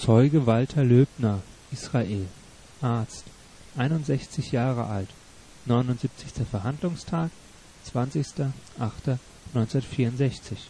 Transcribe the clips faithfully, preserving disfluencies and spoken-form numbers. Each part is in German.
Zeuge Walter Löbner, Israel, Arzt, einundsechzig Jahre alt, neunundsiebzigster Verhandlungstag, zwanzigster achter neunzehnhundertvierundsechzig.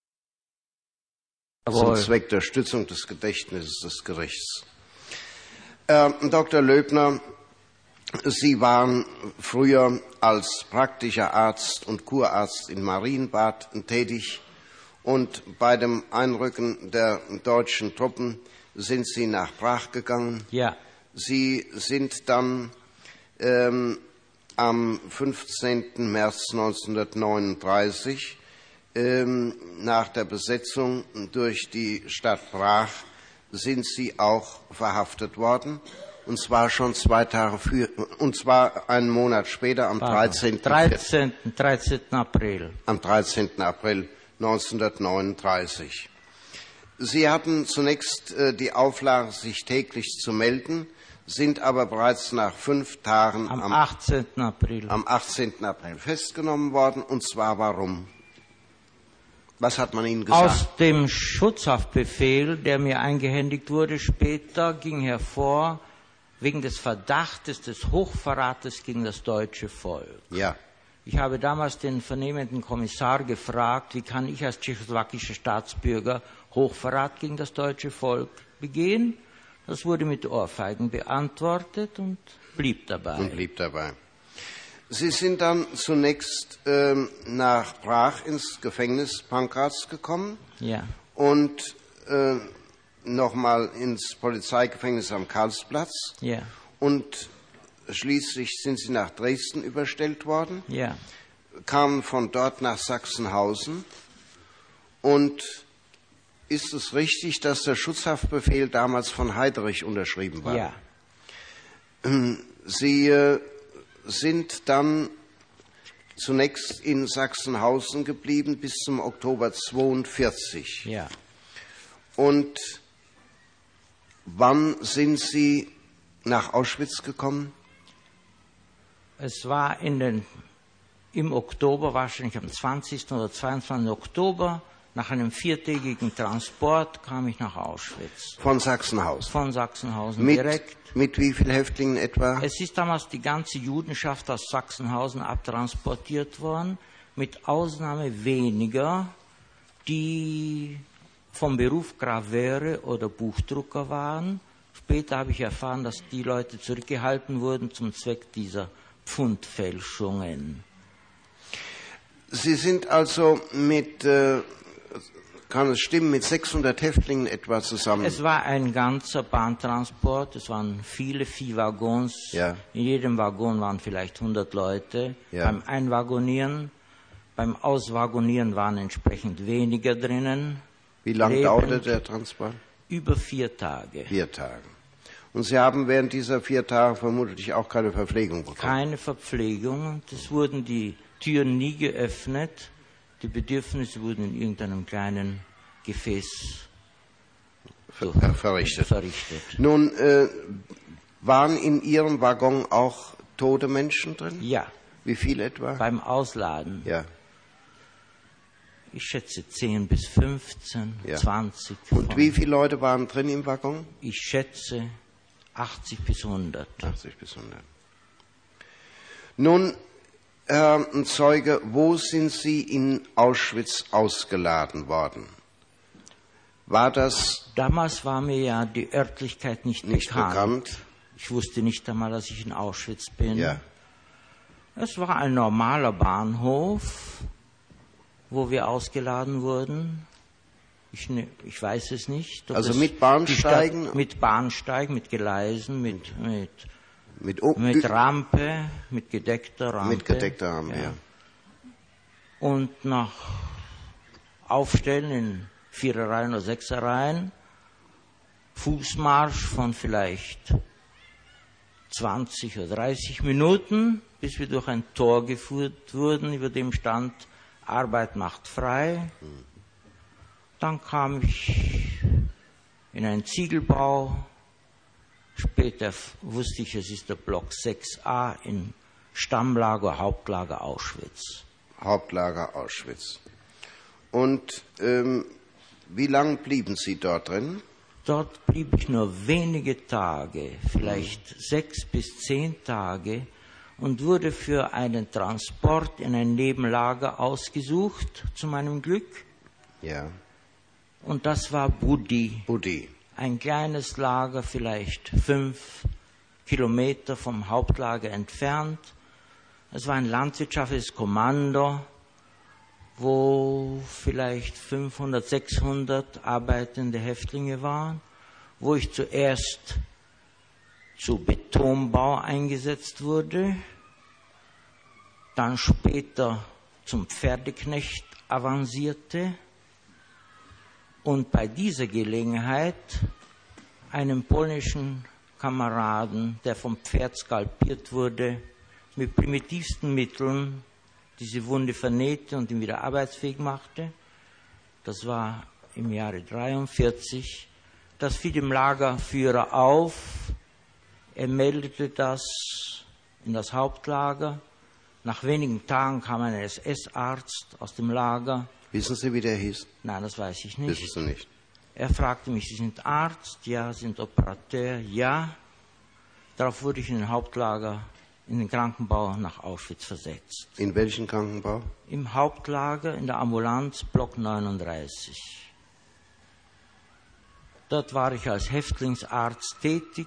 Zum Zweck der Stützung des Gedächtnisses des Gerichts. Äh, Doktor Löbner, Sie waren früher als praktischer Arzt und Kurarzt in Marienbad tätig und bei dem Einrücken der deutschen Truppen sind Sie nach Prag gegangen. Ja. Sie sind dann ähm, am fünfzehnten März neunzehnhundertneununddreißig ähm, nach der Besetzung durch die Stadt Prag sind Sie auch verhaftet worden. Und zwar schon zwei Tage für, und zwar einen Monat später, am dreizehnten April. Am dreizehnten April neunzehnhundertneununddreißig. Sie hatten zunächst äh, die Auflage, sich täglich zu melden, sind aber bereits nach fünf Tagen am, am achtzehnten April. Am achtzehnten April festgenommen worden. Und zwar warum? Was hat man Ihnen gesagt? Aus dem Schutzhaftbefehl, der mir eingehändigt wurde später, ging hervor, wegen des Verdachtes des Hochverrates gegen das deutsche Volk. Ja. Ich habe damals den vernehmenden Kommissar gefragt, wie kann ich als tschechoslowakischer Staatsbürger Hochverrat gegen das deutsche Volk begehen? Das wurde mit Ohrfeigen beantwortet und blieb dabei. Und blieb dabei. Sie sind dann zunächst ähm, nach Prag ins Gefängnis Pankraz gekommen. Ja. Und äh, nochmal ins Polizeigefängnis am Karlsplatz. Ja. Und schließlich sind Sie nach Dresden überstellt worden. Ja. Kamen von dort nach Sachsenhausen. Und ist es richtig, dass der Schutzhaftbefehl damals von Heydrich unterschrieben war? Ja. Sie äh, sind dann zunächst in Sachsenhausen geblieben bis zum Oktober zweiundvierzig. Ja. Und wann sind Sie nach Auschwitz gekommen? Es war in den, im Oktober, wahrscheinlich am zwanzigsten oder zweiundzwanzigsten Oktober, nach einem viertägigen Transport kam ich nach Auschwitz. Von Sachsenhausen? Von Sachsenhausen mit, direkt. Mit wie vielen Häftlingen etwa? Es ist damals die ganze Judenschaft aus Sachsenhausen abtransportiert worden, mit Ausnahme weniger, die vom Beruf Graveur oder Buchdrucker waren. Später habe ich erfahren, dass die Leute zurückgehalten wurden zum Zweck dieser Pfundfälschungen. Sie sind also mit, äh, kann es stimmen, mit sechshundert Häftlingen etwa zusammen? Es war ein ganzer Bahntransport, es waren viele Viehwaggons. Ja. In jedem Waggon waren vielleicht hundert Leute. Ja. Beim Einwaggonieren, beim Auswaggonieren waren entsprechend weniger drinnen. Wie lange Lebend. dauerte der Transport? Über vier Tage. Vier Tage. Und Sie haben während dieser vier Tage vermutlich auch keine Verpflegung bekommen? Keine Verpflegung. Es wurden die Türen nie geöffnet. Die Bedürfnisse wurden in irgendeinem kleinen Gefäß Ver verrichtet. verrichtet. Nun, äh, waren in Ihrem Waggon auch tote Menschen drin? Ja. Wie viel etwa? Beim Ausladen. Ja. Ich schätze zehn bis fünfzehn, Ja. zwanzig. Und von, wie viele Leute waren drin im Waggon? Ich schätze achtzig bis hundert. achtzig bis hundert. Nun, Herr Zeuge, wo sind Sie in Auschwitz ausgeladen worden? War das Damals war mir ja die Örtlichkeit nicht, nicht bekannt. bekannt? Ich wusste nicht einmal, dass ich in Auschwitz bin. Ja. Es war ein normaler Bahnhof, wo wir ausgeladen wurden. Ich, ne, ich weiß es nicht. Also es mit Bahnsteigen? Stadt, mit Bahnsteigen, mit Gleisen, mit, mit, Mit, o mit Rampe, mit gedeckter Rampe. mit gedeckter Rampe, ja. ja. Und nach Aufstellen in Vierereien oder Sechsereien, Fußmarsch von vielleicht zwanzig oder dreißig Minuten, bis wir durch ein Tor geführt wurden, über dem stand Arbeit macht frei. Dann kam ich in einen Ziegelbau. Später wusste ich, es ist der Block sechs a in Stammlager, Hauptlager Auschwitz. Hauptlager Auschwitz. Und ähm, wie lange blieben Sie dort drin? Dort blieb ich nur wenige Tage, vielleicht sechs bis zehn Tage, und wurde für einen Transport in ein Nebenlager ausgesucht, zu meinem Glück. Ja. Und das war Budi. Budi. Ein kleines Lager, vielleicht fünf Kilometer vom Hauptlager entfernt. Es war ein landwirtschaftliches Kommando, wo vielleicht fünfhundert, sechshundert arbeitende Häftlinge waren, wo ich zuerst zu Betonbau eingesetzt wurde, dann später zum Pferdeknecht avancierte und bei dieser Gelegenheit einem polnischen Kameraden, der vom Pferd skalpiert wurde, mit primitivsten Mitteln diese Wunde vernähte und ihn wieder arbeitsfähig machte. Das war im Jahre dreiundvierzig. Das fiel dem Lagerführer auf. Er meldete das in das Hauptlager. Nach wenigen Tagen kam ein S S-Arzt aus dem Lager. Wissen Sie, wie der hieß? Nein, das weiß ich nicht. Wissen Sie nicht. Er fragte mich, Sie sind Arzt? Ja. Sind Operateur? Ja. Darauf wurde ich in den Hauptlager, in den Krankenbau nach Auschwitz versetzt. In welchen Krankenbau? Im Hauptlager, in der Ambulanz, Block neununddreißig. Dort war ich als Häftlingsarzt tätig.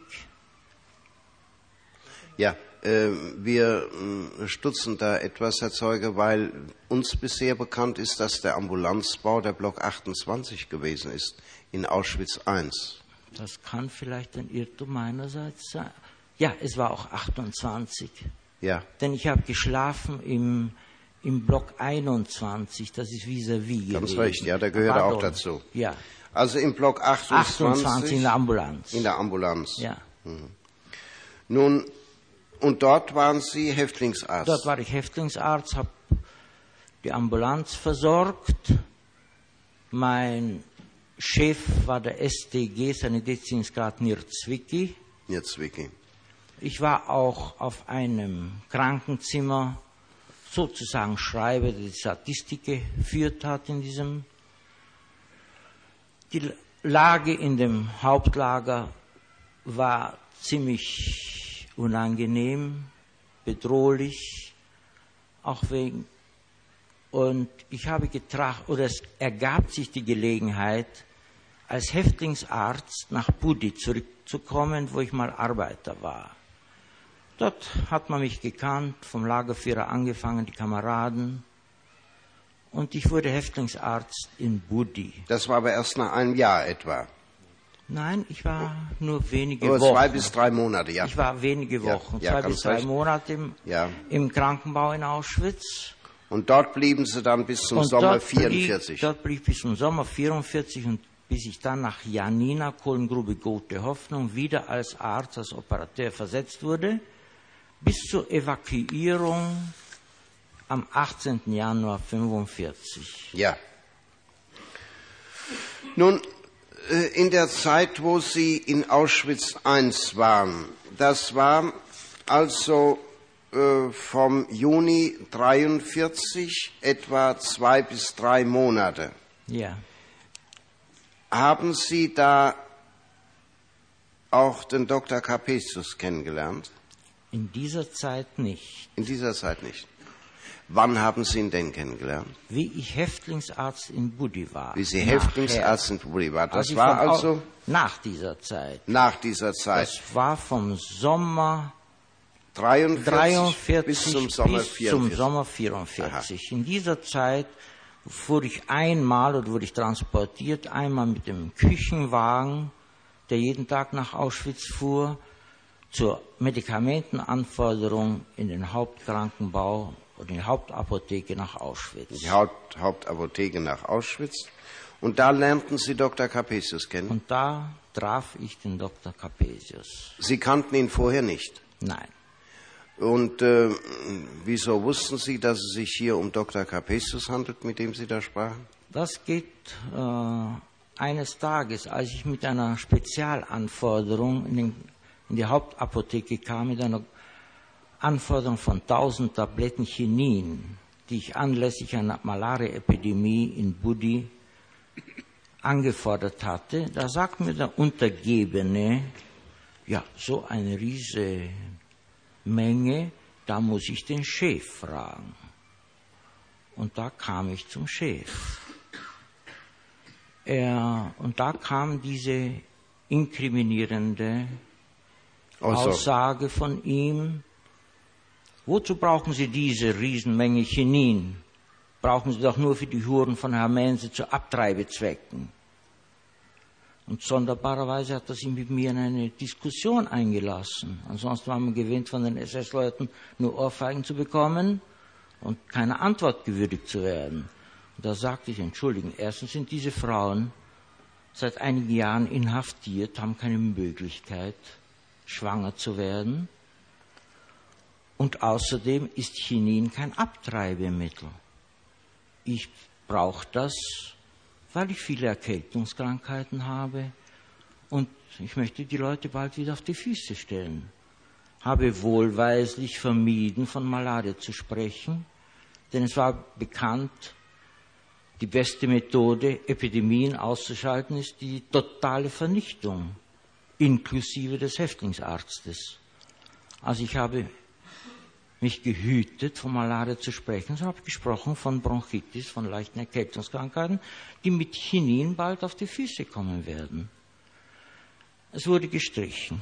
Ja, äh, wir äh, stutzen da etwas, Herr Zeuge, weil uns bisher bekannt ist, dass der Ambulanzbau der Block achtundzwanzig gewesen ist, in Auschwitz eins. Das kann vielleicht ein Irrtum meinerseits sein. Ja, es war auch achtundzwanzig. Ja. Denn ich habe geschlafen im, im Block einundzwanzig, das ist vis-à-vis. Ganz gewesen. recht, ja, der gehört Pardon. auch dazu. Ja. Also im Block achtundzwanzig. achtundzwanzig in der Ambulanz. In der Ambulanz. Ja. Mhm. Nun, und dort waren Sie Häftlingsarzt? Dort war ich Häftlingsarzt, habe die Ambulanz versorgt. Mein Chef war der S D G, Sanitätsdienstgrad Nirzwicki. Nirzwicki. Ich war auch auf einem Krankenzimmer sozusagen Schreiber, der die Statistik geführt hat in diesem. Die Lage in dem Hauptlager war ziemlich unangenehm, bedrohlich, auch wegen. Und ich habe getracht, oder es ergab sich die Gelegenheit, als Häftlingsarzt nach Budi zurückzukommen, wo ich mal Arbeiter war. Dort hat man mich gekannt, vom Lagerführer angefangen, die Kameraden. Und ich wurde Häftlingsarzt in Budi. Das war aber erst nach einem Jahr etwa. Nein, ich war nur wenige Nur Wochen. zwei bis drei Monate, ja. Ich war wenige Wochen, ja, ja, zwei bis drei recht. Monate im, ja. im Krankenbau in Auschwitz. Und dort blieben Sie dann bis zum und Sommer dort vierundvierzig? Blieb, dort blieb ich bis zum Sommer vierundvierzig und bis ich dann nach Janina, Kohlengrube Gothe Hoffnung, wieder als Arzt, als Operateur versetzt wurde, bis zur Evakuierung am achtzehnten Januar fünfundvierzig. Ja. Nun, in der Zeit, wo Sie in Auschwitz eins waren, das war also äh, vom Juni dreiundvierzig etwa zwei bis drei Monate. Ja. Haben Sie da auch den Doktor Capesius kennengelernt? In dieser Zeit nicht. In dieser Zeit nicht. Wann haben Sie ihn denn kennengelernt? Wie ich Häftlingsarzt in Budi war. Wie Sie Nachher. Häftlingsarzt in Budi waren. Das Also war von, also nach dieser Zeit. nach dieser Zeit. Das war vom Sommer dreiundvierzig, dreiundvierzig bis zum Sommer bis vierundvierzig. Zum Sommer vierundvierzig. In dieser Zeit fuhr ich einmal oder wurde ich transportiert, einmal mit dem Küchenwagen, der jeden Tag nach Auschwitz fuhr, zur Medikamentenanforderung in den Hauptkrankenbau oder in die Hauptapotheke nach Auschwitz. Die Haupt, Hauptapotheke nach Auschwitz. Und da lernten Sie Doktor Capesius kennen? Und da traf ich den Doktor Capesius. Sie kannten ihn vorher nicht? Nein. Und äh, wieso wussten Sie, dass es sich hier um Doktor Capesius handelt, mit dem Sie da sprachen? Das geht äh, eines Tages, als ich mit einer Spezialanforderung in, den, in die Hauptapotheke kam, mit einer Anforderung von tausend Tabletten Chinin, die ich anlässlich einer Malaria-Epidemie in Budi angefordert hatte, da sagt mir der Untergebene, ja, so eine riesige Menge, da muss ich den Chef fragen. Und da kam ich zum Chef. Er, und da kam diese inkriminierende Also. Aussage von ihm, wozu brauchen Sie diese Riesenmenge Chinin? Brauchen Sie doch nur für die Huren von Herrn Mense zu Abtreibezwecken. Und sonderbarerweise hat er sich mit mir in eine Diskussion eingelassen. Ansonsten war man gewöhnt, von den S S-Leuten nur Ohrfeigen zu bekommen und keine Antwort gewürdigt zu werden. Und da sagte ich, entschuldigen, erstens sind diese Frauen seit einigen Jahren inhaftiert, haben keine Möglichkeit, schwanger zu werden. Und außerdem ist Chinin kein Abtreibemittel. Ich brauche das, weil ich viele Erkältungskrankheiten habe und ich möchte die Leute bald wieder auf die Füße stellen. Habe wohlweislich vermieden, von Malaria zu sprechen, denn es war bekannt, die beste Methode, Epidemien auszuschalten, ist die totale Vernichtung, inklusive des Häftlingsarztes. Also ich habe mich gehütet, von Malaria zu sprechen, sondern habe gesprochen von Bronchitis, von leichten Erkältungskrankheiten, die mit Chinin bald auf die Füße kommen werden. Es wurde gestrichen.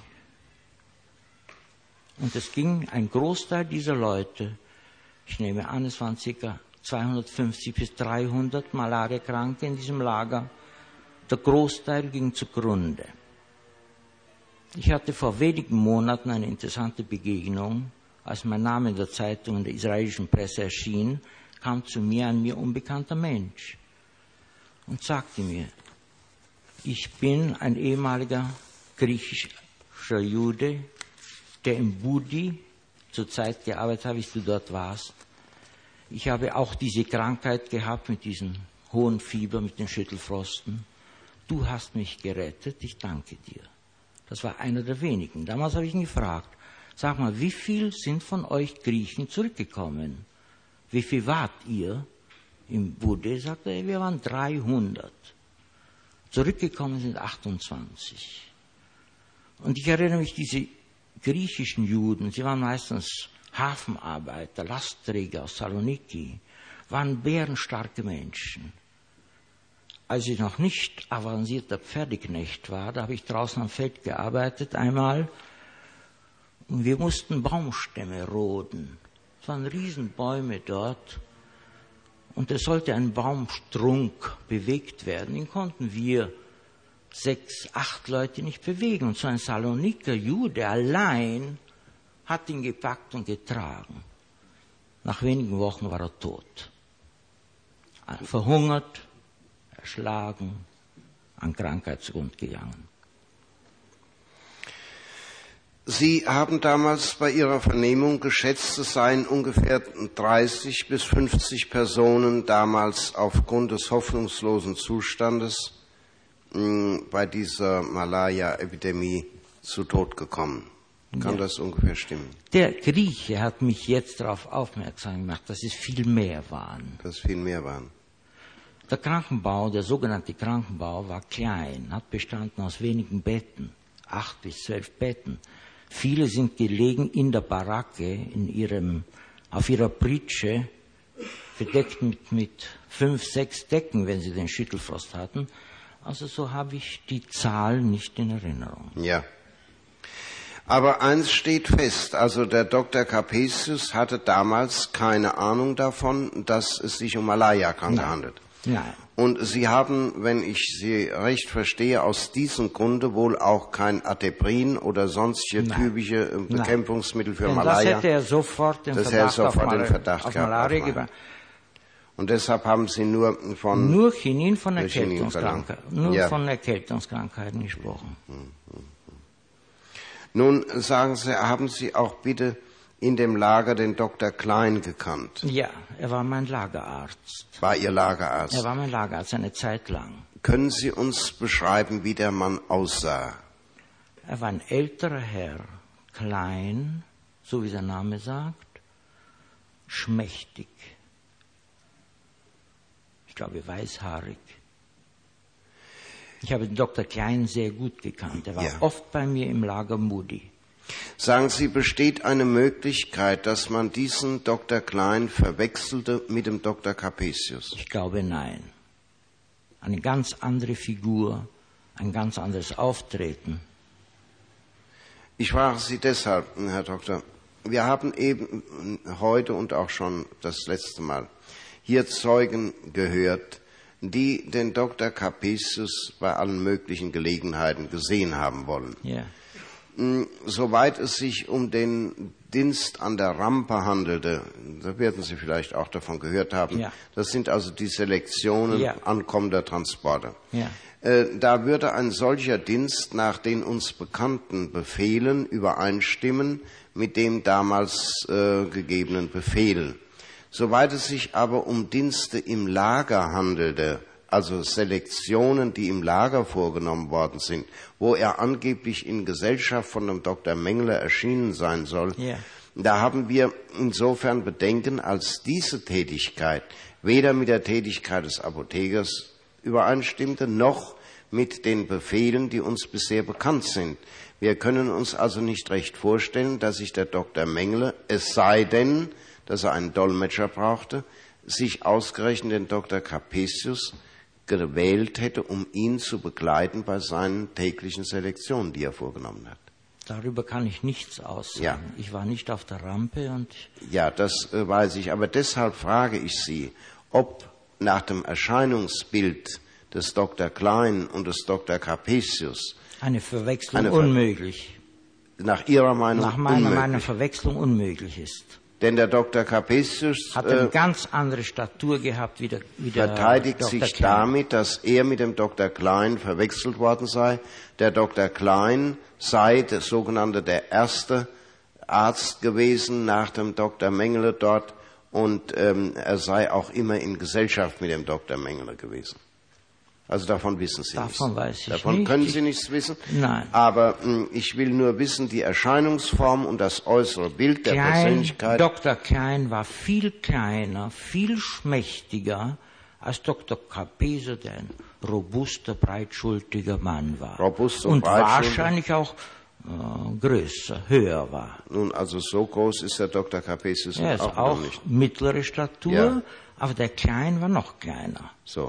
Und es ging ein Großteil dieser Leute, ich nehme an, es waren ca. zweihundertfünfzig bis dreihundert Malariakranke in diesem Lager, der Großteil ging zugrunde. Ich hatte vor wenigen Monaten eine interessante Begegnung. Als mein Name in der Zeitung in der israelischen Presse erschien, kam zu mir ein mir unbekannter Mensch und sagte mir, ich bin ein ehemaliger griechischer Jude, der in Budi zur Zeit gearbeitet hat, wie du dort warst. Ich habe auch diese Krankheit gehabt mit diesem hohen Fieber, mit den Schüttelfrosten. Du hast mich gerettet, ich danke dir. Das war einer der wenigen. Damals habe ich ihn gefragt, sag mal, wie viel sind von euch Griechen zurückgekommen? Wie viel wart ihr im Bude? Sagte er, wir waren dreihundert. Zurückgekommen sind achtundzwanzig. Und ich erinnere mich, diese griechischen Juden, sie waren meistens Hafenarbeiter, Lastträger aus Saloniki, waren bärenstarke Menschen. Als ich noch nicht avancierter Pferdeknecht war, da habe ich draußen am Feld gearbeitet einmal und wir mussten Baumstämme roden. Es waren Riesenbäume dort und es sollte ein Baumstrunk bewegt werden. Den konnten wir sechs, acht Leute nicht bewegen. Und so ein Saloniker Jude allein hat ihn gepackt und getragen. Nach wenigen Wochen war er tot. Verhungert, erschlagen, an Krankheit zugrunde gegangen. Sie haben damals bei Ihrer Vernehmung geschätzt, es seien ungefähr dreißig bis fünfzig Personen damals aufgrund des hoffnungslosen Zustandes mh, bei dieser Malaria-Epidemie zu Tod gekommen. Kann ja. das ungefähr stimmen? Der Grieche hat mich jetzt darauf aufmerksam gemacht, dass es viel mehr waren. Dass es viel mehr waren. Der Krankenbau, der sogenannte Krankenbau, war klein, hat bestanden aus wenigen Betten, acht bis zwölf Betten. Viele sind gelegen in der Baracke, in ihrem, auf ihrer Pritsche, bedeckt mit, mit fünf, sechs Decken, wenn sie den Schüttelfrost hatten. Also so habe ich die Zahl nicht in Erinnerung. Ja. Aber eins steht fest, also der Doktor Capesius hatte damals keine Ahnung davon, dass es sich um Malaria-Kranke handelt. Nein. Und Sie haben, wenn ich Sie recht verstehe, aus diesem Grunde wohl auch kein Adeprin oder sonstige Nein. typische Bekämpfungsmittel für Denn Malaria. Das hätte er sofort den das Verdacht, sofort auf, den Verdacht auf gehabt, Malaria auf gegeben. Und deshalb haben Sie nur von... Nur Chinin von Erkältungskrankheiten, nur ja. von Erkältungskrankheiten gesprochen. Nun sagen Sie, haben Sie auch bitte in dem Lager den Doktor Klein gekannt? Ja, er war mein Lagerarzt. War Ihr Lagerarzt? Er war mein Lagerarzt eine Zeit lang. Können Sie uns beschreiben, wie der Mann aussah? Er war ein älterer Herr, klein, so wie der Name sagt, schmächtig. Ich glaube, weißhaarig. Ich habe den Doktor Klein sehr gut gekannt. Er war Ja. oft bei mir im Lager Moody. Sagen Sie, besteht eine Möglichkeit, dass man diesen Doktor Klein verwechselte mit dem Doktor Capesius? Ich glaube, nein. Eine ganz andere Figur, ein ganz anderes Auftreten. Ich frage Sie deshalb, Herr Doktor, wir haben eben heute und auch schon das letzte Mal hier Zeugen gehört, die den Doktor Capesius bei allen möglichen Gelegenheiten gesehen haben wollen. Ja. Soweit es sich um den Dienst an der Rampe handelte, da werden Sie vielleicht auch davon gehört haben, Ja. das sind also die Selektionen Ja. ankommender Transporter. Ja. Äh, Da würde ein solcher Dienst nach den uns bekannten Befehlen übereinstimmen mit dem damals äh, gegebenen Befehl. Soweit es sich aber um Dienste im Lager handelte, also Selektionen, die im Lager vorgenommen worden sind, wo er angeblich in Gesellschaft von dem Doktor Mengele erschienen sein soll, Ja. da haben wir insofern Bedenken, als diese Tätigkeit weder mit der Tätigkeit des Apothekers übereinstimmte, noch mit den Befehlen, die uns bisher bekannt sind. Wir können uns also nicht recht vorstellen, dass sich der Doktor Mengele, es sei denn, dass er einen Dolmetscher brauchte, sich ausgerechnet den Doktor Capesius gewählt hätte, um ihn zu begleiten bei seinen täglichen Selektionen, die er vorgenommen hat. Darüber kann ich nichts aussagen. Ja. Ich war nicht auf der Rampe und Ja, das äh, weiß ich. Aber deshalb frage ich Sie, ob nach dem Erscheinungsbild des Doktor Klein und des Doktor Capesius eine Verwechslung Eine Ver- unmöglich. nach Ihrer Meinung Nach meiner unmöglich. Meinung Verwechslung unmöglich ist. Denn der Doktor Capesius Hat eine äh, ganz andere Statur gehabt wie der, wie der verteidigt Doktor sich Klein. damit, dass er mit dem Doktor Klein verwechselt worden sei. Der Doktor Klein sei der sogenannte der erste Arzt gewesen nach dem Doktor Mengele dort und ähm, er sei auch immer in Gesellschaft mit dem Doktor Mengele gewesen. Also davon wissen Sie nichts. Davon weiß ich Davon nicht. können Ich- Sie nichts wissen. Nein. Aber mh, ich will nur wissen, die Erscheinungsform und das äußere Bild der Klein, Persönlichkeit. Doktor Klein war viel kleiner, viel schmächtiger als Doktor Capesius, der ein robuster, breitschultiger Mann war. Robust und und breitschultrig. wahrscheinlich auch äh, größer, höher war. Nun, also so groß ist der Doktor Capesius Er ist auch, auch noch nicht. mittlere Statur, Ja. aber der Klein war noch kleiner. So.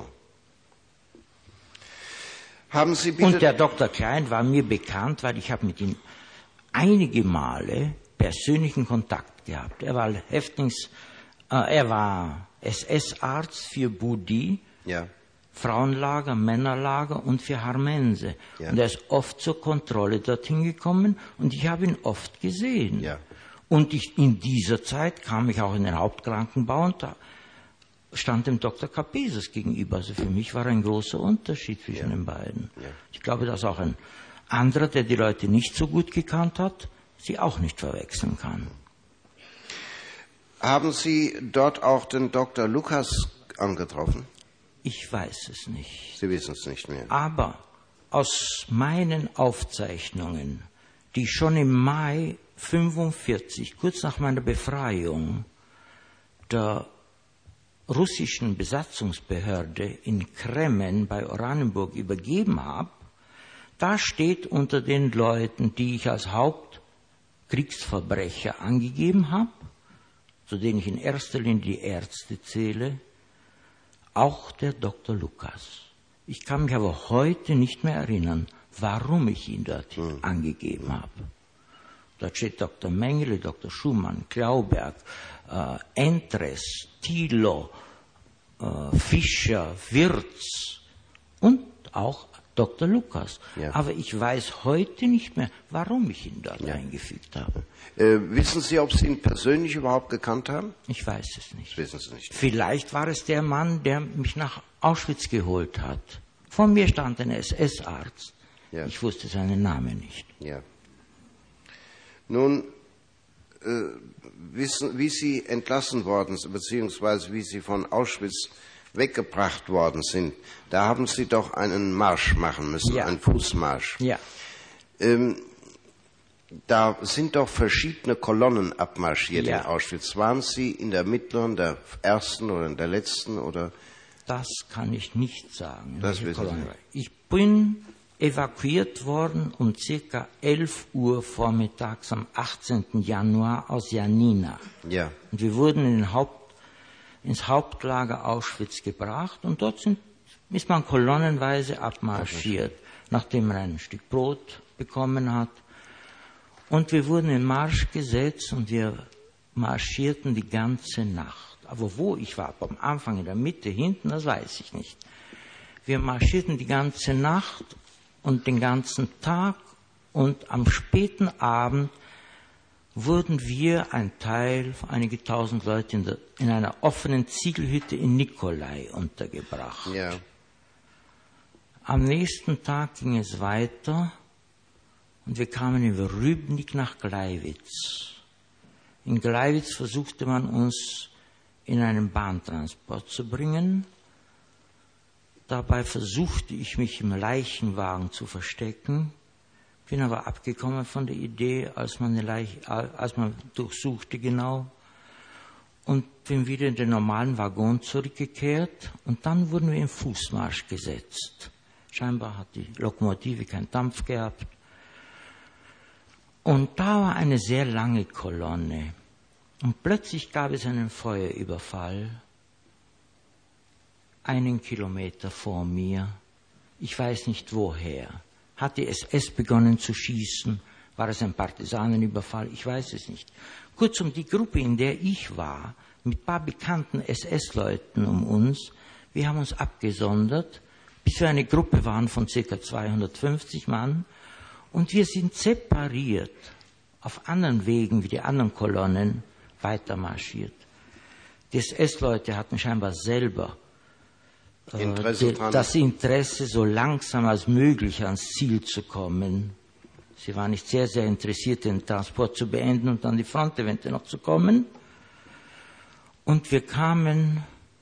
Haben Sie bitte... Und der Doktor Klein war mir bekannt, weil ich habe mit ihm einige Male persönlichen Kontakt gehabt. Er war Häftlings, äh, er war S S-Arzt für Budi, ja, Frauenlager, Männerlager und für Harmense. Ja. Und er ist oft zur Kontrolle dorthin gekommen und ich habe ihn oft gesehen. Ja. Und ich, in dieser Zeit kam ich auch in den Hauptkrankenbau und da stand dem Doktor Capesius gegenüber. Also für mich war ein großer Unterschied zwischen den beiden. Ja. Ich glaube, dass auch ein anderer, der die Leute nicht so gut gekannt hat, sie auch nicht verwechseln kann. Haben Sie dort auch den Doktor Lukas angetroffen? Ich weiß es nicht. Sie wissen es nicht mehr. Aber aus meinen Aufzeichnungen, die schon im Mai fünfundvierzig, kurz nach meiner Befreiung, der russischen Besatzungsbehörde in Kremen bei Oranienburg übergeben habe, da steht unter den Leuten, die ich als Hauptkriegsverbrecher angegeben habe, zu denen ich in erster Linie die Ärzte zähle, auch der Doktor Lukas. Ich kann mich aber heute nicht mehr erinnern, warum ich ihn dort Mhm. angegeben habe. Dort steht Doktor Mengele, Doktor Schumann, Klauberg, äh, Entres, Thilo, äh, Fischer, Wirz und auch Doktor Lukas. Ja. Aber ich weiß heute nicht mehr, warum ich ihn dort Ja. eingefügt habe. Äh, wissen Sie, ob Sie ihn persönlich überhaupt gekannt haben? Ich weiß es nicht. Das wissen Sie nicht. Vielleicht war es der Mann, der mich nach Auschwitz geholt hat. Vor mir stand ein S S-Arzt. Ja. Ich wusste seinen Namen nicht. Ja. Nun, äh, wissen, wie Sie entlassen worden sind, beziehungsweise wie Sie von Auschwitz weggebracht worden sind, da haben Sie doch einen Marsch machen müssen, Ja. einen Fußmarsch. Ja, Ähm, da sind doch verschiedene Kolonnen abmarschiert Ja. in Auschwitz. Waren Sie in der mittleren, der ersten oder in der letzten oder? das kann ich nicht sagen. Das Welche wissen Sie Kolonne nicht. war. Ich bin evakuiert worden um circa elf Uhr vormittags am achtzehnten Januar aus Janina. Ja. Und wir wurden in den Haupt, ins Hauptlager Auschwitz gebracht und dort sind, ist man kolonnenweise abmarschiert, nachdem man ein Stück Brot bekommen hat. Und wir wurden in Marsch gesetzt und wir marschierten die ganze Nacht. Aber wo ich war, am Anfang, in der Mitte, hinten, das weiß ich nicht. Wir marschierten die ganze Nacht und den ganzen Tag und am späten Abend wurden wir, ein Teil, einige tausend Leute, in, der, in einer offenen Ziegelhütte in Nikolai untergebracht. Ja. Am nächsten Tag ging es weiter und wir kamen über Rübnik nach Gleiwitz. In Gleiwitz versuchte man uns in einen Bahntransport zu bringen. Dabei versuchte ich mich im Leichenwagen zu verstecken, bin aber abgekommen von der Idee, als man, eine Leiche, als man durchsuchte genau, und bin wieder in den normalen Waggon zurückgekehrt und dann wurden wir in Fußmarsch gesetzt. Scheinbar hat die Lokomotive keinen Dampf gehabt. Und da war eine sehr lange Kolonne. Und plötzlich gab es einen Feuerüberfall. Einen Kilometer vor mir. Ich weiß nicht woher. Hat die S S begonnen zu schießen? War es ein Partisanenüberfall? Ich weiß es nicht. Kurzum, die Gruppe, in der ich war, mit ein paar bekannten S S-Leuten um uns, wir haben uns abgesondert, bis wir eine Gruppe waren von ca. zweihundertfünfzig Mann. Und wir sind separiert, auf anderen Wegen wie die anderen Kolonnen, weiter marschiert. Die S S-Leute hatten scheinbar selber äh, Interesse die, das Interesse, so langsam als möglich ans Ziel zu kommen. Sie waren nicht sehr, sehr interessiert, den Transport zu beenden und an die Front eventuell noch zu kommen. Und wir kamen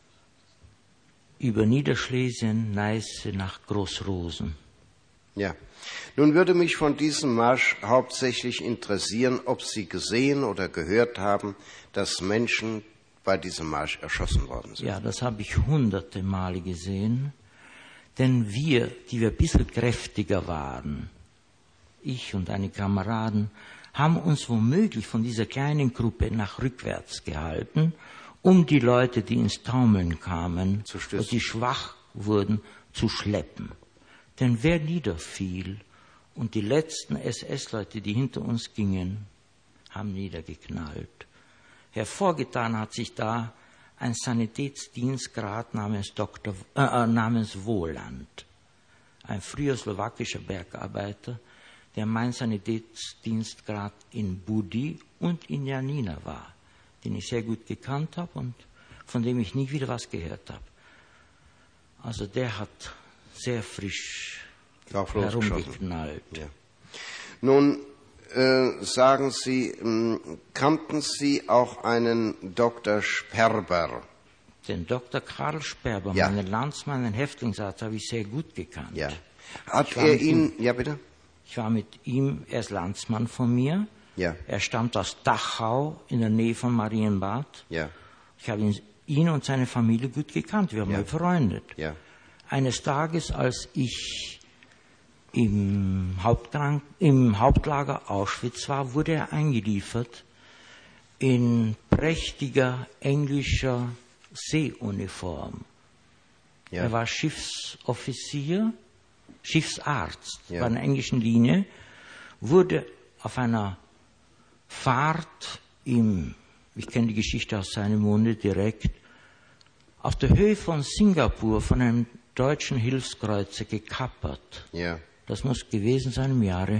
über Niederschlesien, Neiße nach Großrosen. Ja. Nun würde mich von diesem Marsch hauptsächlich interessieren, ob Sie gesehen oder gehört haben, dass Menschen bei diesem Marsch erschossen worden sind. Ja, das habe ich hunderte Male gesehen. Denn wir, die wir ein bisschen kräftiger waren, ich und einige Kameraden, haben uns womöglich von dieser kleinen Gruppe nach rückwärts gehalten, um die Leute, die ins Taumeln kamen und die schwach wurden, zu schleppen. Denn wer niederfiel und die letzten S S-Leute, die hinter uns gingen, haben niedergeknallt. Hervorgetan hat sich da ein Sanitätsdienstgrad namens, Doktor, äh, namens Wohland, ein früher slowakischer Bergarbeiter, der mein Sanitätsdienstgrad in Budi und in Janina war, den ich sehr gut gekannt habe und von dem ich nie wieder was gehört habe. Also der hat sehr frisch herumgeknallt. Ja. Nun äh, sagen Sie, äh, kannten Sie auch einen Doktor Sperber? Den Doktor Karl Sperber, ja. meinen Landsmann, den Häftlingsarzt, habe ich sehr gut gekannt. Ja. Hat er ihn, ja bitte? Ich war mit ihm, er ist Landsmann von mir. Ja. Er stammt aus Dachau in der Nähe von Marienbad. Ja. Ich habe ihn, ihn und seine Familie gut gekannt, wir haben ja. befreundet. Ja. Eines Tages, als ich im, Hauptkrank im Hauptlager Auschwitz war, wurde er eingeliefert in prächtiger englischer Seeuniform. Ja. Er war Schiffsoffizier, Schiffsarzt ja. bei einer englischen Linie, wurde auf einer Fahrt im, ich kenne die Geschichte aus seinem Munde direkt, auf der Höhe von Singapur von einem deutschen Hilfskreuzer gekappert. Ja. Das muss gewesen sein im Jahre,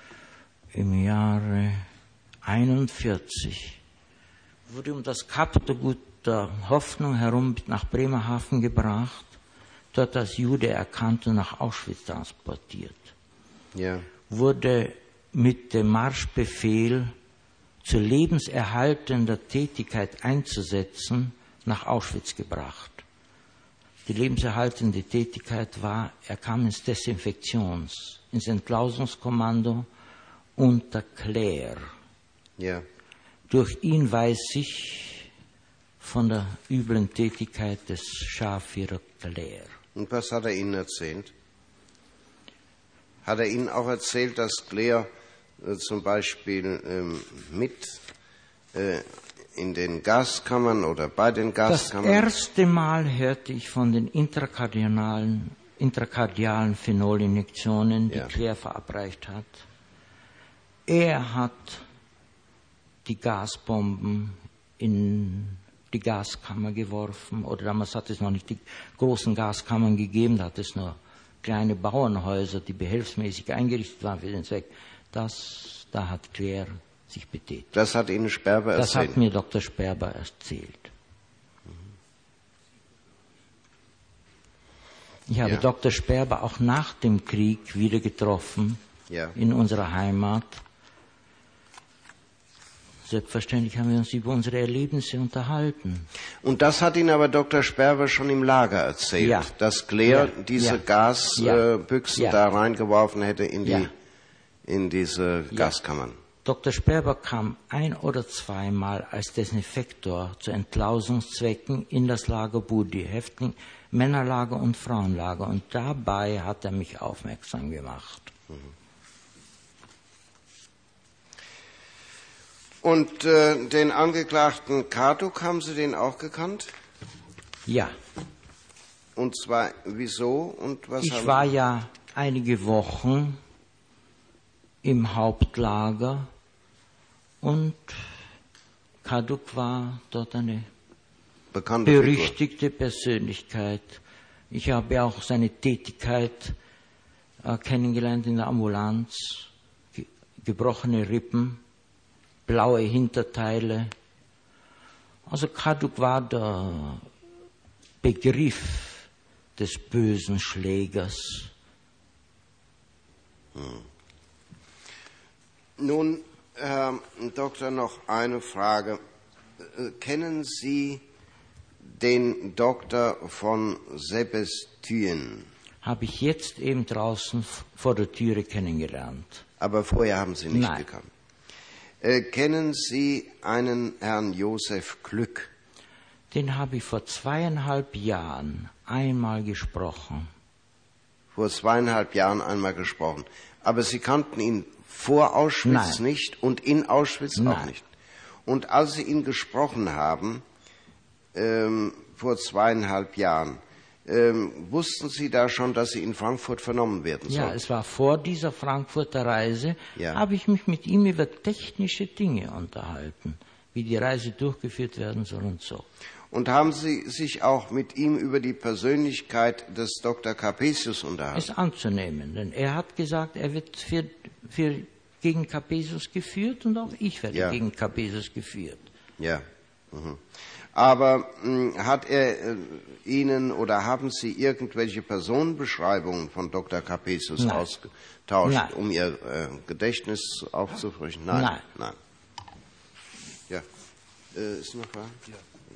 im Jahre einundvierzig. Wurde um das Kap der Guter Hoffnung herum nach Bremerhaven gebracht, dort als Jude erkannt und nach Auschwitz transportiert. Ja. Wurde mit dem Marschbefehl zur lebenserhaltender Tätigkeit einzusetzen, nach Auschwitz gebracht. Die lebenserhaltende Tätigkeit war, er kam ins Desinfektions-, ins Entlausungskommando unter Claire. Ja. Durch ihn weiß ich von der üblen Tätigkeit des Scharführer Claire. Und was hat er Ihnen erzählt? Hat er Ihnen auch erzählt, dass Claire äh, zum Beispiel ähm, mit äh, in den Gaskammern oder bei den Gaskammern? Das erste Mal hörte ich von den intrakardialen, intrakardialen Phenolinjektionen, die ja. Claire verabreicht hat. Er hat die Gasbomben in die Gaskammer geworfen, oder damals hat es noch nicht die großen Gaskammern gegeben, da hat es nur kleine Bauernhäuser, die behelfsmäßig eingerichtet waren für den Zweck. Das, da hat Claire sich betätigt. Das hat Ihnen Sperber erzählt? Das hat mir Doktor Sperber erzählt. Ich habe ja. Doktor Sperber auch nach dem Krieg wieder getroffen, ja. in unserer Heimat. Selbstverständlich haben wir uns über unsere Erlebnisse unterhalten. Und das hat Ihnen aber Doktor Sperber schon im Lager erzählt, ja. dass Claire ja. diese ja. Gasbüchsen ja. da reingeworfen hätte in, die, ja. in diese ja. Gaskammern. Doktor Sperber kam ein oder zweimal als Desinfektor zu Entlausungszwecken in das Lager Budi, Häftling, Männerlager und Frauenlager. Und dabei hat er mich aufmerksam gemacht. Mhm. Und äh, den Angeklagten Kaduk, haben Sie den auch gekannt? Ja. Und zwar wieso und was? Ich haben war Sie? ja einige Wochen im Hauptlager und Kaduk war dort eine Bekannte berüchtigte Figur. Persönlichkeit. Ich habe auch seine Tätigkeit äh, kennengelernt in der Ambulanz, ge gebrochene Rippen, blaue Hinterteile. Also Kaduk war der Begriff des bösen Schlägers. Hm. Nun, Herr Doktor, noch eine Frage. Kennen Sie den Doktor von Sebestyen? Habe ich jetzt eben draußen vor der Türe kennengelernt. Aber vorher haben Sie nicht Nein. gekannt. Äh, kennen Sie einen Herrn Josef Glück? Den habe ich vor zweieinhalb Jahren einmal gesprochen. Vor zweieinhalb Jahren einmal gesprochen. Aber Sie kannten ihn vor Auschwitz Nein. nicht und in Auschwitz Nein. auch nicht. Und als Sie ihn gesprochen haben, ähm, vor zweieinhalb Jahren, ähm, wussten Sie da schon, dass Sie in Frankfurt vernommen werden sollten? Ja, es war vor dieser Frankfurter Reise, ja. habe ich mich mit ihm über technische Dinge unterhalten, wie die Reise durchgeführt werden soll und so. Und haben Sie sich auch mit ihm über die Persönlichkeit des Doktor Capesius unterhalten? Ist anzunehmen, denn er hat gesagt, er wird für, für, gegen Capesius geführt und auch ich werde ja. gegen Capesius geführt. Ja. Mhm. Aber mh, hat er äh, Ihnen oder haben Sie irgendwelche Personenbeschreibungen von Doktor Capesius Nein. ausgetauscht, Nein. um Ihr äh, Gedächtnis aufzufrischen? Nein. Nein. Nein. Ja. Äh, ist noch Frage? Ja.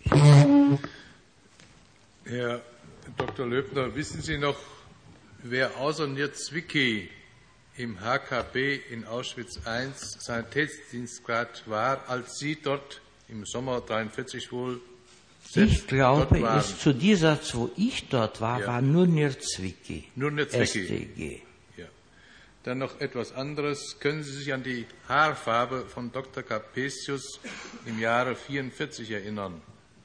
Herr Doktor Löbner, wissen Sie noch, wer außer Nirzwicki im H K B in Auschwitz eins Sanitätsdienstgrad war, als Sie dort im Sommer neunzehnhundertdreiundvierzig wohl selbst Ich glaube, dort waren? es zu dieser Zeit, wo ich dort war, ja. war nur Nirzwicki. Nur Nirzwicki. S D G. Ja. Dann noch etwas anderes. Können Sie sich an die Haarfarbe von Doktor Capesius im Jahre neunzehnhundertvierundvierzig erinnern?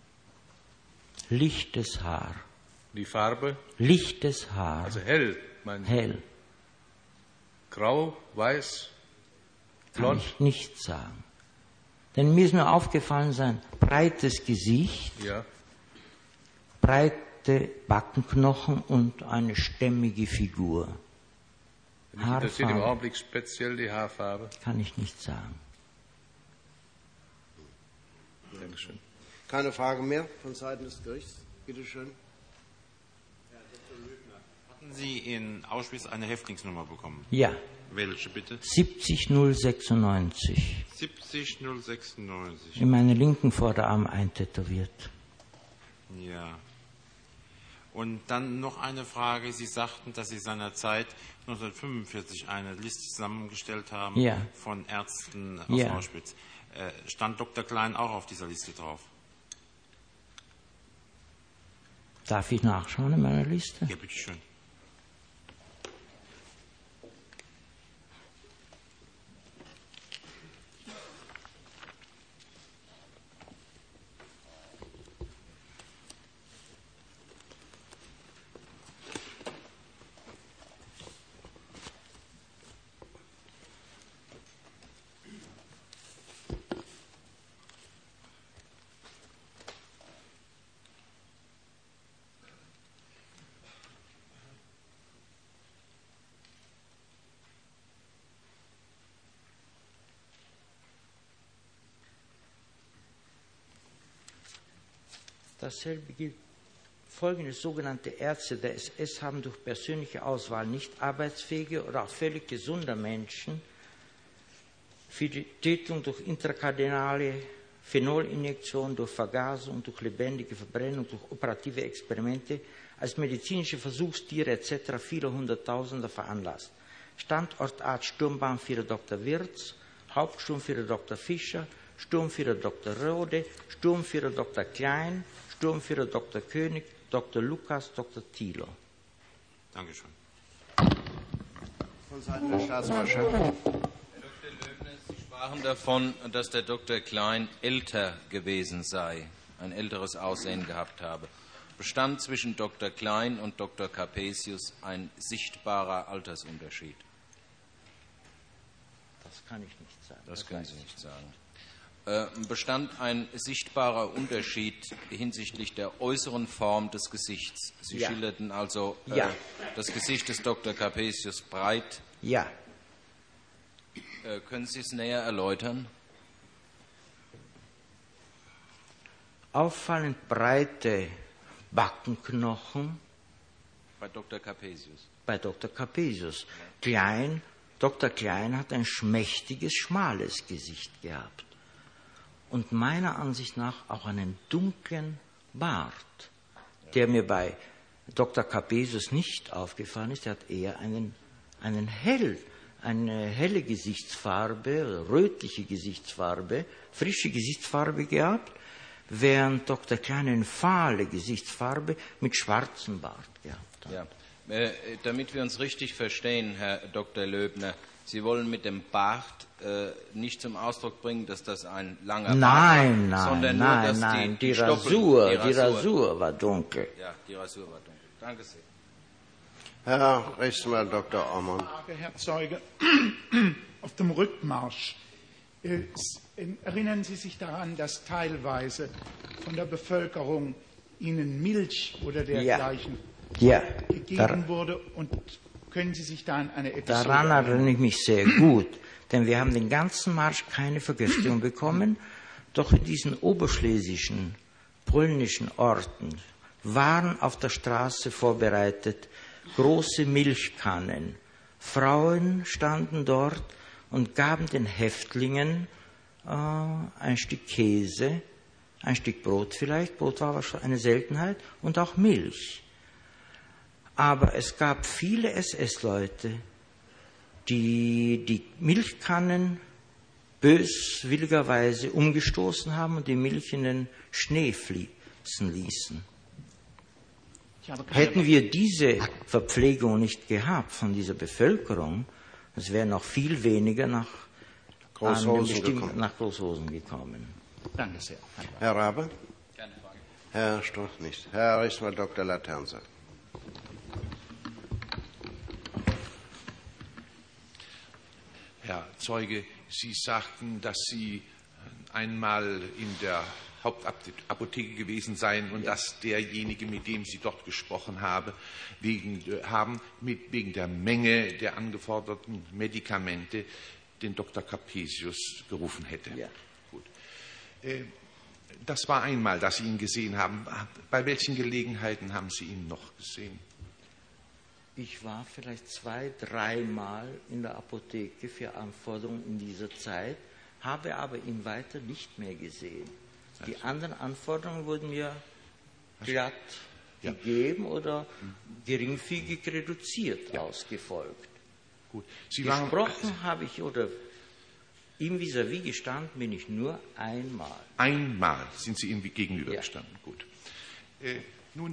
Lichtes Haar. Die Farbe? Lichtes Haar. Also hell, meinen Sie? Hell. Grau, weiß, Kann blond? ich nicht sagen. Denn mir ist nur aufgefallen, sein breites Gesicht, Ja. breite Backenknochen und eine stämmige Figur. Mich interessiert im Augenblick speziell die Haarfarbe. Kann ich nicht sagen. Dankeschön. Keine Frage mehr von Seiten des Gerichts? Bitte schön. Herr Doktor Löbner, hatten Sie in Auschwitz eine Häftlingsnummer bekommen? Ja. Welche bitte? siebzig null sechsundneunzig. siebzig null sechsundneunzig. In meinen linken Vorderarm eintätowiert. Ja. Und dann noch eine Frage. Sie sagten, dass Sie seinerzeit neunzehnhundertfünfundvierzig eine Liste zusammengestellt haben ja. von Ärzten aus ja. Auschwitz. Äh, stand Doktor Klein auch auf dieser Liste drauf? Darf ich nachschauen in meiner Liste? Ja, bitteschön. Dasselbe gilt. Folgende sogenannte Ärzte der S S haben durch persönliche Auswahl nicht arbeitsfähige oder auch völlig gesunder Menschen für die Tötung durch intrakardinale Phenolinjektion, durch Vergasung, durch lebendige Verbrennung, durch operative Experimente als medizinische Versuchstiere et cetera viele Hunderttausender veranlasst. Standortarzt Sturmbahnführer Doktor Wirz, Hauptsturmführer Doktor Fischer, Sturmführer Doktor Rode, Sturmführer Doktor Klein, Sturmführer Doktor König, Doktor Lukas, Doktor Thilo. Dankeschön. Von Seiten der Staatsmannschaft. Herr Doktor Löbner, Sie sprachen davon, dass der Doktor Klein älter gewesen sei, ein älteres Aussehen gehabt habe. Bestand zwischen Doktor Klein und Doktor Capesius ein sichtbarer Altersunterschied? Das kann ich nicht sagen. Das, das können Sie nicht sagen. Äh, bestand ein sichtbarer Unterschied hinsichtlich der äußeren Form des Gesichts? Sie ja. schilderten also äh, ja. das Gesicht des Doktor Capesius breit. Ja. Äh, können Sie es näher erläutern? Auffallend breite Backenknochen. Bei Doktor Capesius. Bei Doktor Capesius. Klein, Doktor Klein hat ein schmächtiges, schmales Gesicht gehabt. Und meiner Ansicht nach auch einen dunklen Bart, der mir bei Doktor Capesius nicht aufgefallen ist. Er hat eher einen, einen hell, eine helle Gesichtsfarbe, rötliche Gesichtsfarbe, frische Gesichtsfarbe gehabt, während Doktor Klein eine fahle Gesichtsfarbe mit schwarzem Bart gehabt hat. Ja. Äh, damit wir uns richtig verstehen, Herr Doktor Löbner, Sie wollen mit dem Bart äh, nicht zum Ausdruck bringen, dass das ein langer nein, Bart war, sondern nein, nur, dass nein, die, die, die, Rasur, die, Rasur, die Rasur war dunkel. Ja, die Rasur war dunkel. Danke sehr. Herr Rechtsanwalt Doktor Ammann. Herr Zeuge, auf dem Rückmarsch. Äh, erinnern Sie sich daran, dass teilweise von der Bevölkerung Ihnen Milch oder dergleichen ja. Ja. gegeben Dar- wurde? Und können Sie sich da an eine Episode Daran erinnere ich mich sehr gut, denn wir haben den ganzen Marsch keine Vergiftung bekommen, doch in diesen oberschlesischen, polnischen Orten waren auf der Straße vorbereitet große Milchkannen. Frauen standen dort und gaben den Häftlingen äh, ein Stück Käse, ein Stück Brot vielleicht, Brot war wahrscheinlich eine Seltenheit, und auch Milch. Aber es gab viele S S-Leute, die die Milchkannen böswilligerweise umgestoßen haben und die Milch in den Schnee fließen ließen. Hätten wir diese Verpflegung nicht gehabt von dieser Bevölkerung, es wäre noch viel weniger nach Großhosen gekommen. nach Großhosen gekommen. Danke sehr. Herr Rabe? Keine Frage. Herr Storch nicht. Herr Rechtsanwalt Doktor Laternse. Herr Zeuge, Sie sagten, dass Sie einmal in der Hauptapotheke gewesen seien und ja. dass derjenige, mit dem Sie dort gesprochen habe, wegen, haben, mit, wegen der Menge der angeforderten Medikamente den Doktor Capesius gerufen hätte. Ja. Gut. Äh, das war einmal, dass Sie ihn gesehen haben. Bei welchen Gelegenheiten haben Sie ihn noch gesehen? Ich war vielleicht zwei, dreimal in der Apotheke für Anforderungen in dieser Zeit, habe aber ihn weiter nicht mehr gesehen. Die anderen Anforderungen wurden mir glatt ja. gegeben oder geringfügig reduziert ja. ausgefolgt. Gut. Sie Gesprochen waren, habe ich oder ihm vis-à-vis gestanden bin ich nur einmal. Einmal sind Sie ihm gegenübergestanden. Ja. Gut. Äh, nun,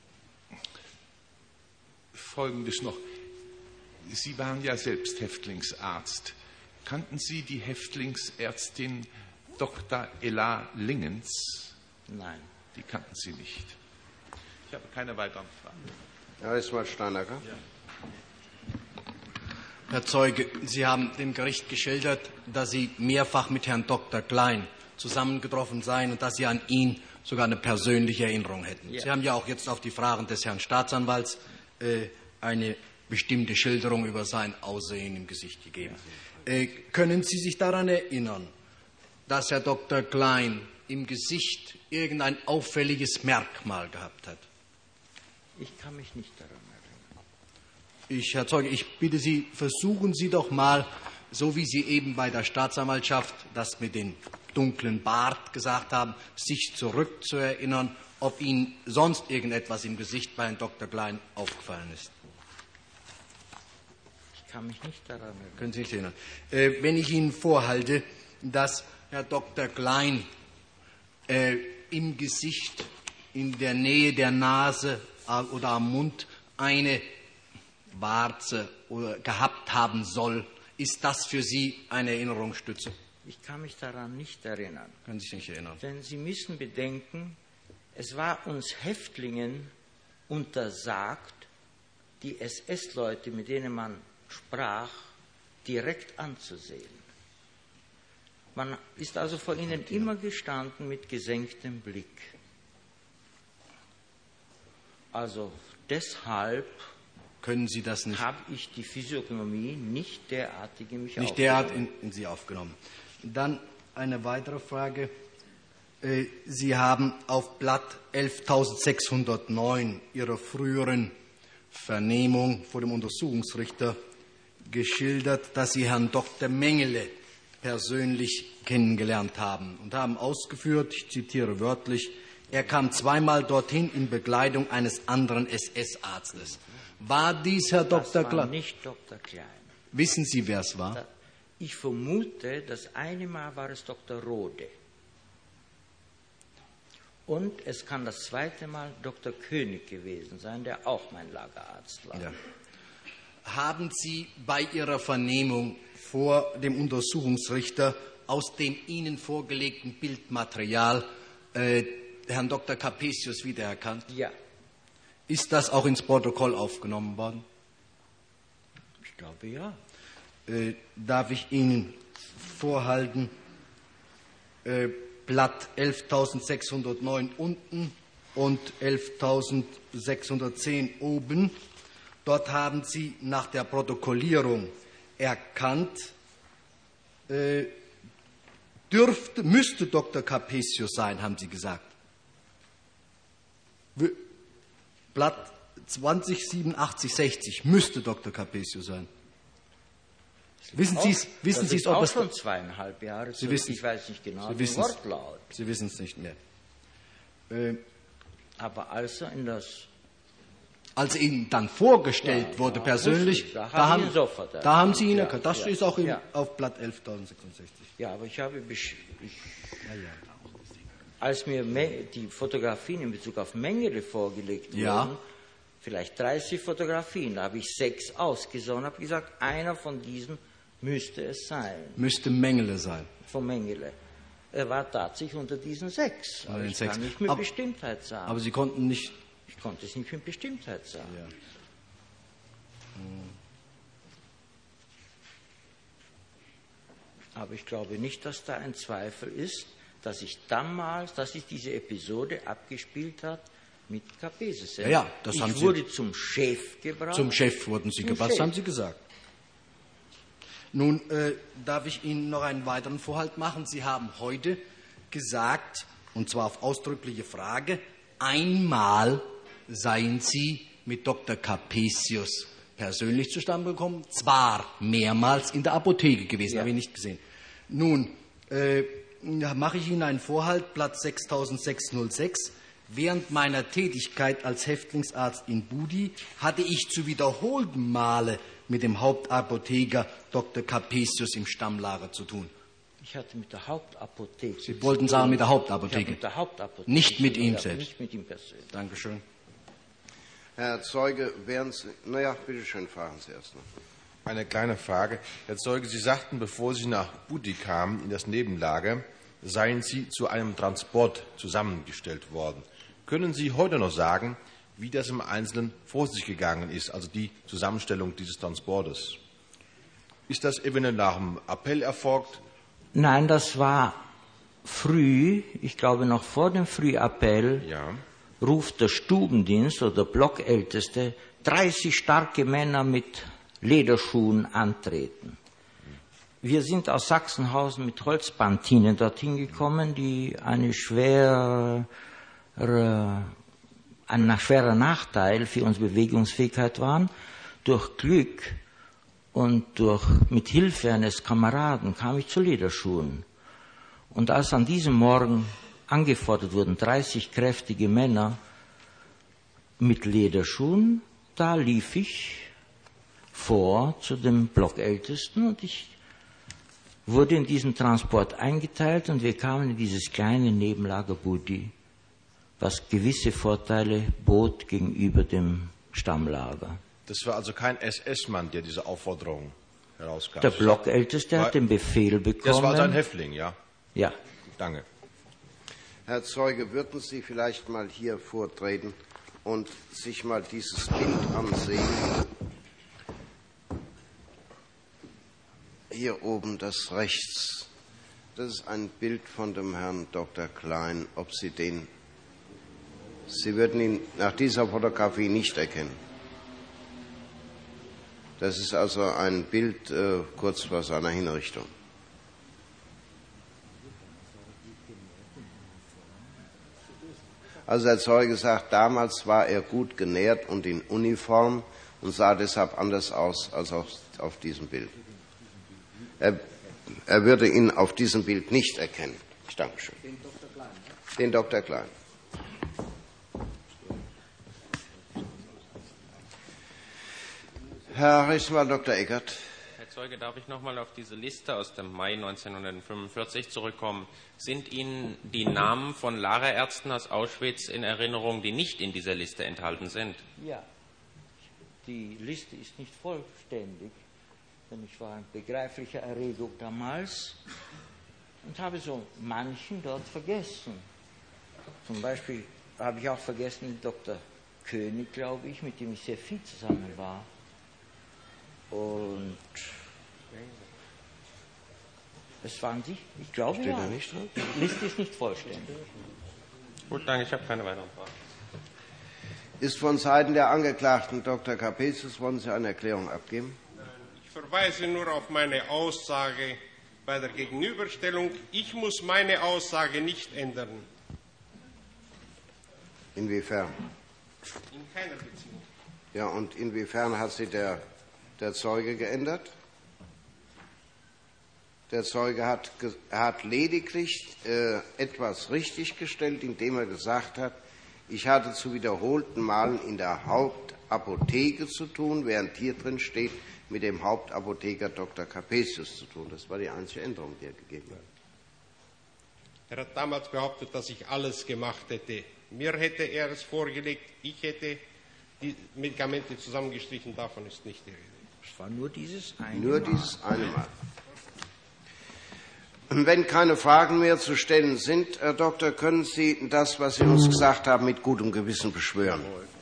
Folgendes noch. Sie waren ja selbst Häftlingsarzt. Kannten Sie die Häftlingsärztin Doktor Ella Lingens? Nein. Die kannten Sie nicht. Ich habe keine weiteren Fragen. Herr Rechtsanwalt Steinacker. Ja. Herr Zeuge, Sie haben dem Gericht geschildert, dass Sie mehrfach mit Herrn Doktor Klein zusammengetroffen seien und dass Sie an ihn sogar eine persönliche Erinnerung hätten. Ja. Sie haben ja auch jetzt auf die Fragen des Herrn Staatsanwalts äh, eine bestimmte Schilderung über sein Aussehen im Gesicht gegeben. Äh, können Sie sich daran erinnern, dass Herr Doktor Klein im Gesicht irgendein auffälliges Merkmal gehabt hat? Ich kann mich nicht daran erinnern. Ich, Herr Zeuge, ich bitte Sie, versuchen Sie doch mal, so wie Sie eben bei der Staatsanwaltschaft das mit dem dunklen Bart gesagt haben, sich zurückzuerinnern, ob Ihnen sonst irgendetwas im Gesicht bei Herrn Doktor Klein aufgefallen ist. Ich kann mich nicht daran erinnern. Können Sie nicht erinnern. Äh, wenn ich Ihnen vorhalte, dass Herr Doktor Klein äh, im Gesicht, in der Nähe der Nase äh, oder am Mund eine Warze oder gehabt haben soll, ist das für Sie eine Erinnerungsstütze? Ich kann mich daran nicht erinnern. Können Sie sich nicht erinnern? Denn Sie müssen bedenken, es war uns Häftlingen untersagt, die S S-Leute, mit denen man sprach, direkt anzusehen. Man ist also vor ihnen immer gestanden mit gesenktem Blick. Also deshalb können Sie das nicht? Habe ich die Physiognomie nicht derartig in mich nicht derart in, in Sie aufgenommen. Dann eine weitere Frage. Äh, Sie haben auf Blatt elftausendsechshundertneun Ihrer früheren Vernehmung vor dem Untersuchungsrichter geschildert, dass Sie Herrn Doktor Mengele persönlich kennengelernt haben und haben ausgeführt, ich zitiere wörtlich, er kam zweimal dorthin in Begleitung eines anderen S S-Arztes. War dies Herr Doktor Klein? Das war nicht Doktor Klein. Wissen Sie, wer es war? Ich vermute, das eine Mal war es Doktor Rode. Und es kann das zweite Mal Doktor König gewesen sein, der auch mein Lagerarzt war. Ja. Haben Sie bei Ihrer Vernehmung vor dem Untersuchungsrichter aus dem Ihnen vorgelegten Bildmaterial äh, Herrn Doktor Capesius wiedererkannt? Ja. Ist das auch ins Protokoll aufgenommen worden? Ich glaube, ja. Äh, darf ich Ihnen vorhalten, äh, Blatt elftausendsechshundertneun unten und elftausendsechshundertzehn oben. Dort haben Sie nach der Protokollierung erkannt, äh, dürfte, müsste Doktor Capesius sein, haben Sie gesagt. Blatt zwanzig siebenundachtzig sechzig müsste Doktor Capesius sein. Wissen Sie es, wissen Sie es, ob auch es schon zweieinhalb Jahre Sie zurück. wissen, ich weiß nicht genau Sie den Wortlaut. Sie wissen es nicht mehr. Äh, Aber als er in das Als Ihnen dann vorgestellt ja, wurde, ja, persönlich, da, da, haben, sofort, da haben Sie ihn ja, erkannt. Das ja, ist auch im, ja. auf Blatt elftausendsechsundsechzig. Ja, aber ich habe, ich, ja, ja. als mir die Fotografien in Bezug auf Mengele vorgelegt ja. wurden, vielleicht dreißig Fotografien, da habe ich sechs ausgesucht und habe gesagt, einer von diesen müsste es sein. Müsste Mengele sein. Von Mengele. Er war tatsächlich unter diesen sechs. Aber ich sechs. kann nicht mit aber, Bestimmtheit sagen. Aber Sie konnten nicht... Ich konnte es nicht mit Bestimmtheit sagen. Ja. Hm. Aber ich glaube nicht, dass da ein Zweifel ist, dass sich damals, dass sich diese Episode abgespielt hat mit Capesius. Ja, ja, das ich haben Sie wurde zum Chef gebracht. Zum Chef wurden Sie gebracht, das haben Sie gesagt. Nun äh, darf ich Ihnen noch einen weiteren Vorhalt machen. Sie haben heute gesagt, und zwar auf ausdrückliche Frage, einmal seien Sie mit Doktor Capesius persönlich zustande gekommen, zwar mehrmals in der Apotheke gewesen, ja. Habe ich nicht gesehen. Nun äh, mache ich Ihnen einen Vorhalt, Blatt sechstausendsechshundertsechs. Während meiner Tätigkeit als Häftlingsarzt in Budi hatte ich zu wiederholten Male mit dem Hauptapotheker Doktor Capesius im Stammlager zu tun. Ich hatte mit der Hauptapotheke. Sie wollten sagen mit der Hauptapotheke. Mit der Hauptapotheke. Nicht mit ihm selbst. Nicht mit ihm persönlich. Dankeschön. Herr Zeuge, während Sie... Naja, bitteschön, fragen Sie erst noch. Eine kleine Frage. Herr Zeuge, Sie sagten, bevor Sie nach Budi kamen, in das Nebenlager, seien Sie zu einem Transport zusammengestellt worden. Können Sie heute noch sagen, wie das im Einzelnen vor sich gegangen ist, also die Zusammenstellung dieses Transportes? Ist das eventuell nach dem Appell erfolgt? Nein, das war früh, ich glaube noch vor dem Frühappell, ja. Ruft der Stubendienst oder der Blockälteste dreißig starke Männer mit Lederschuhen antreten. wir sind aus Sachsenhausen mit Holzbandinen dorthin gekommen, die eine schwere, ein schwerer Nachteil für unsere Bewegungsfähigkeit waren. Durch Glück und durch, mit Hilfe eines Kameraden kam ich zu Lederschuhen. Und als an diesem Morgen angefordert wurden, dreißig kräftige Männer mit Lederschuhen, da lief ich vor zu dem Blockältesten und ich wurde in diesen Transport eingeteilt und wir kamen in dieses kleine Nebenlager Budi, was gewisse Vorteile bot gegenüber dem Stammlager. Das war also kein S S-Mann, der diese Aufforderung herausgab. Der Blockälteste hat den Befehl bekommen. Das war sein Häftling, ja? Ja. Danke. Herr Zeuge, würden Sie vielleicht mal hier vortreten und sich mal dieses Bild ansehen? Hier oben das rechts. Das ist ein Bild von dem Herrn Doktor Klein. Ob Sie den... Sie würden ihn nach dieser Fotografie nicht erkennen. Das ist also ein Bild äh, kurz vor seiner Hinrichtung. Also der Zeuge sagt, damals war er gut genährt und in Uniform und sah deshalb anders aus als auf, auf diesem Bild. Er, er würde ihn auf diesem Bild nicht erkennen. Ich danke schön. Den Doktor Klein. Ne? Den Doktor Klein. Herr Rechtsanwalt Doktor Eckert. Herr Zeuge, darf ich noch mal auf diese Liste aus dem Mai neunzehnhundertfünfundvierzig zurückkommen? Sind Ihnen die Namen von Lagerärzten aus Auschwitz in Erinnerung, die nicht in dieser Liste enthalten sind? Ja, die Liste ist nicht vollständig, denn ich war in begreiflicher Erregung damals und habe so manchen dort vergessen. Zum Beispiel habe ich auch vergessen den Doktor König, glaube ich, mit dem ich sehr viel zusammen war. Und es waren Sie? Ich glaube, Steht ja. da nicht drin? Die Liste ist nicht vollständig. Gut, danke, ich habe keine weiteren Fragen. Ist von Seiten der Angeklagten Doktor Capesius, wollen Sie eine Erklärung abgeben? Ich verweise nur auf meine Aussage bei der Gegenüberstellung. Ich muss meine Aussage nicht ändern. Inwiefern? In keiner Beziehung. Ja, und inwiefern hat sie der, der Zeuge geändert? Der Zeuge hat, hat lediglich äh, etwas richtiggestellt, indem er gesagt hat, ich hatte zu wiederholten Malen in der Hauptapotheke zu tun, während hier drin steht, mit dem Hauptapotheker Doktor Capesius zu tun. Das war die einzige Änderung, die er gegeben hat. Er hat damals behauptet, dass ich alles gemacht hätte. Mir hätte er es vorgelegt, ich hätte die Medikamente zusammengestrichen, davon ist nicht die Rede. Es war nur dieses eine Nur Mal. dieses eine Mal. Wenn keine Fragen mehr zu stellen sind, Herr Doktor, können Sie das, was Sie uns gesagt haben, mit gutem Gewissen beschwören?